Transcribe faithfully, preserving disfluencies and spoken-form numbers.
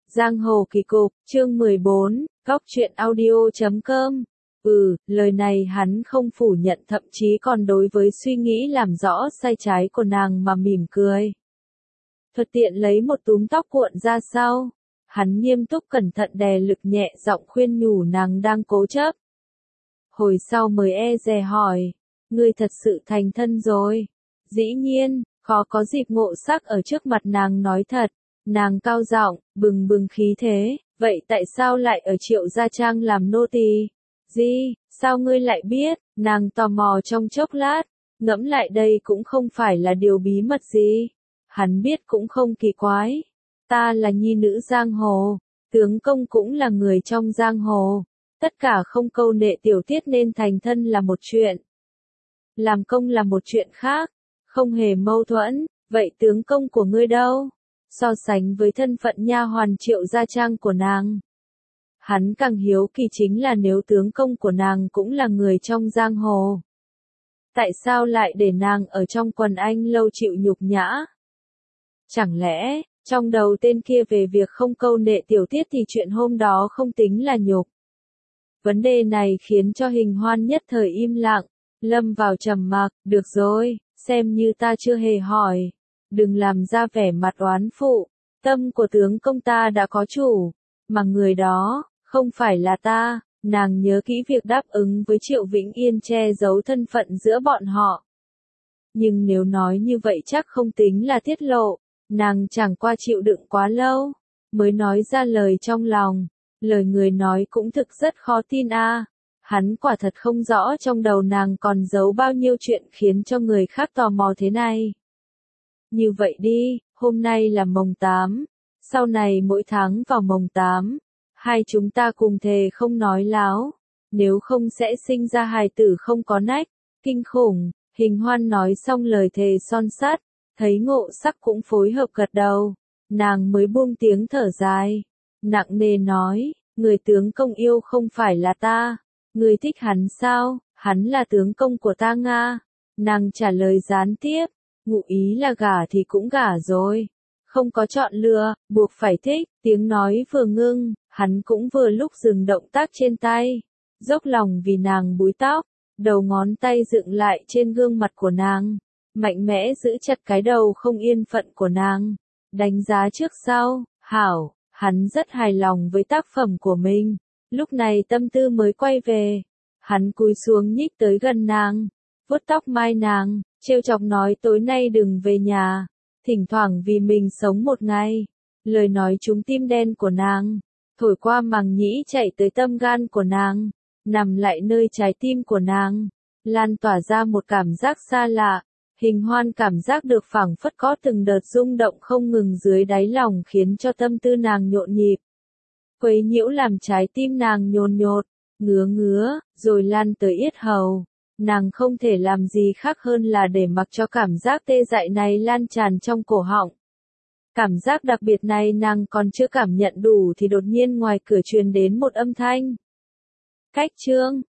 Giang hồ kỳ cục, chương mười bốn, góc truyện audio chấm com. Ừ, lời này hắn không phủ nhận, thậm chí còn đối với suy nghĩ làm rõ sai trái của nàng mà mỉm cười. Thuật tiện lấy một túm tóc cuộn ra sau. Hắn nghiêm túc cẩn thận đè lực nhẹ giọng khuyên nhủ nàng đang cố chấp. Hồi sau mới e dè hỏi, ngươi thật sự thành thân rồi. Dĩ nhiên, khó có dịp ngộ sắc ở trước mặt nàng nói thật. Nàng cao giọng, bừng bừng khí thế, vậy tại sao lại ở Triệu Gia Trang làm nô tỳ? Gì, sao ngươi lại biết? Nàng tò mò trong chốc lát, ngẫm lại đây cũng không phải là điều bí mật gì. Hắn biết cũng không kỳ quái. Ta là nhi nữ giang hồ, tướng công cũng là người trong giang hồ. Tất cả không câu nệ tiểu tiết nên thành thân là một chuyện. Làm công là một chuyện khác, không hề mâu thuẫn, vậy tướng công của ngươi đâu? So sánh với thân phận nha hoàn Triệu Gia Trang của nàng, hắn càng hiếu kỳ chính là nếu tướng công của nàng cũng là người trong giang hồ, tại sao lại để nàng ở trong quần anh lâu chịu nhục nhã? Chẳng lẽ, trong đầu tên kia về việc không câu nệ tiểu tiết thì chuyện hôm đó không tính là nhục? Vấn đề này khiến cho Hình Hoan nhất thời im lặng, lâm vào trầm mặc. Được rồi, xem như ta chưa hề hỏi. Đừng làm ra vẻ mặt oán phụ, tâm của tướng công ta đã có chủ, mà người đó, không phải là ta. Nàng nhớ kỹ việc đáp ứng với Triệu Vĩnh Yên che giấu thân phận giữa bọn họ. Nhưng nếu nói như vậy chắc không tính là tiết lộ, nàng chẳng qua chịu đựng quá lâu, mới nói ra lời trong lòng. Lời người nói cũng thực rất khó tin a. À. Hắn quả thật không rõ trong đầu nàng còn giấu bao nhiêu chuyện khiến cho người khác tò mò thế này. Như vậy đi, hôm nay là mồng tám, sau này mỗi tháng vào mồng tám, hai chúng ta cùng thề không nói láo, nếu không sẽ sinh ra hài tử không có nách. Kinh khủng. Hình Hoan nói xong lời thề son sắt, thấy Ngộ Sắc cũng phối hợp gật đầu, nàng mới buông tiếng thở dài, nặng nề nói, người tướng công yêu không phải là ta, người thích hắn sao? Hắn là tướng công của ta nga. Nàng trả lời gián tiếp. Ngụ ý là gả thì cũng gả rồi, không có chọn lựa, buộc phải thích. Tiếng nói vừa ngưng, hắn cũng vừa lúc dừng động tác trên tay, dốc lòng vì nàng búi tóc, đầu ngón tay dựng lại trên gương mặt của nàng, mạnh mẽ giữ chặt cái đầu không yên phận của nàng, đánh giá trước sau. Hảo, hắn rất hài lòng với tác phẩm của mình, lúc này tâm tư mới quay về. Hắn cúi xuống nhích tới gần nàng, vuốt tóc mai nàng, trêu chọc nói tối nay đừng về nhà, thỉnh thoảng vì mình sống một ngày. Lời nói trúng tim đen của nàng, thổi qua màng nhĩ chạy tới tâm gan của nàng, nằm lại nơi trái tim của nàng, lan tỏa ra một cảm giác xa lạ. Hình Hoan cảm giác được phảng phất có từng đợt rung động không ngừng dưới đáy lòng khiến cho tâm tư nàng nhộn nhịp, quấy nhiễu làm trái tim nàng nhồn nhột, ngứa ngứa, rồi lan tới yết hầu. Nàng không thể làm gì khác hơn là để mặc cho cảm giác tê dại này lan tràn trong cổ họng. Cảm giác đặc biệt này nàng còn chưa cảm nhận đủ thì đột nhiên ngoài cửa truyền đến một âm thanh. Cách chương,